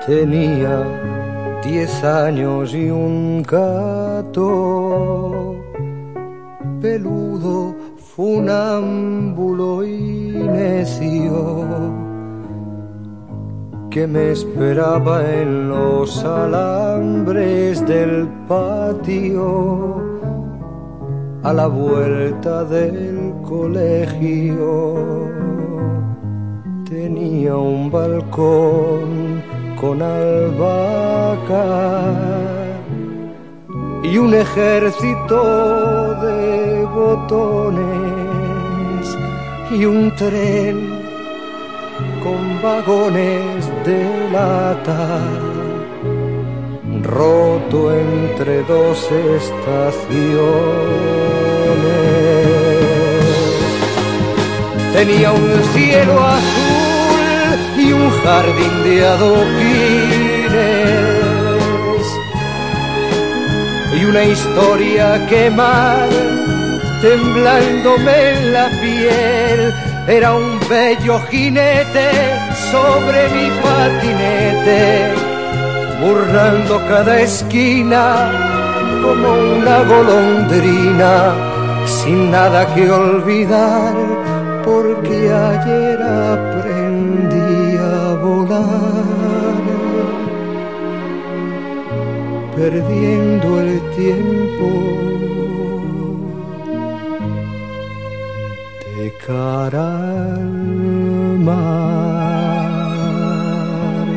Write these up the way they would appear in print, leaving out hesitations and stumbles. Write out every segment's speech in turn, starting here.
Tenía 10 años y un gato peludo, funámbulo y necio, que me esperaba en los alambres del patio a la vuelta del colegio. Tenía un balcón con albahaca y un ejército de botones y un tren con vagones de lata roto entre dos estaciones. Tenía un cielo azul y un jardín de adoquines y una historia quemar temblándome en la piel. Era un bello jinete sobre mi patinete, burlando cada esquina como una golondrina, sin nada que olvidar, porque ayer aprendí a volar, perdiendo el tiempo de cara al mar.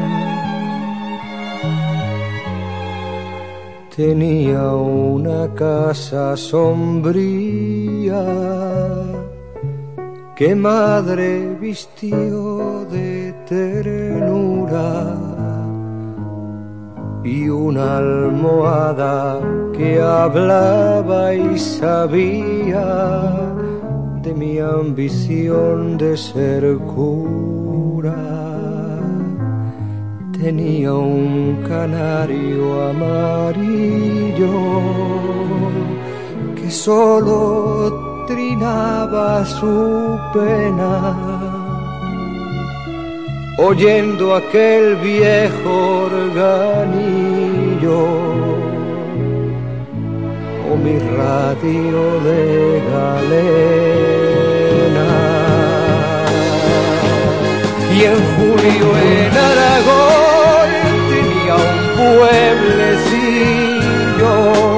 Tenía una casa sombría que madre vistió de ternura y una almohada que hablaba y sabía de mi ambición de ser cura. Tenía un canario amarillo que solo trinaba su pena, oyendo aquel viejo organillo o mi radio de galena. Y en julio en Aragón tenía un pueblecillo,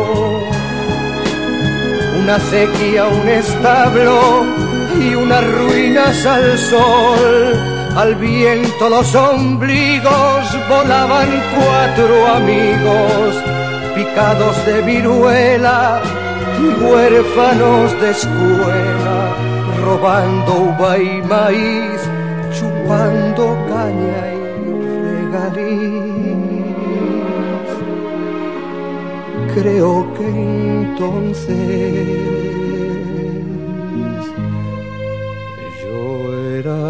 una sequía, un establo y unas ruinas al sol. Al viento los ombligos volaban 4 amigos, picados de viruela y huérfanos de escuela, robando uva y maíz, chupando caña y regaliz. Creo que entonces yo era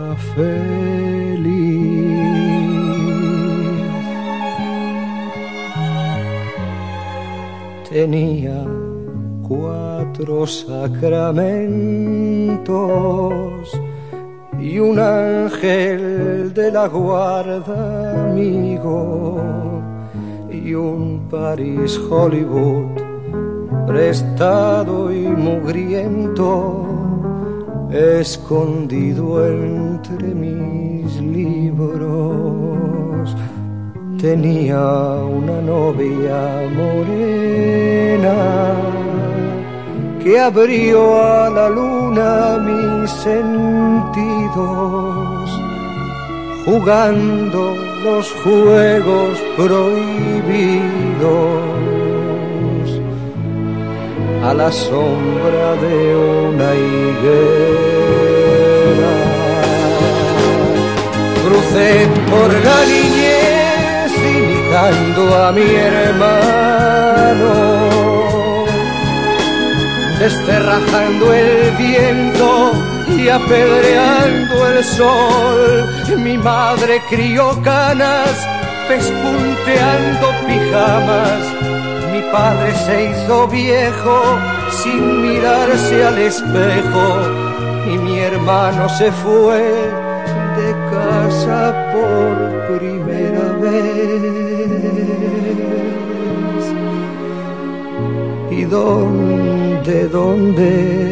feliz. Tenía 4 sacramentos y un ángel de la guarda amigo y un París Hollywood prestado y mugriento, escondido entre mis libros. Tenía una novia morena que abrió a la luna mis sentidos, jugando los juegos prohibidos a la sombra de una higuera. Crucé por la niñez imitando a mi hermano, desterrajando el viento y apedreando el sol. Mi madre crió canas, pespunteando pijamas. Mi padre se hizo viejo sin mirarse al espejo, y mi hermano se fue de casa por primera vez. dónde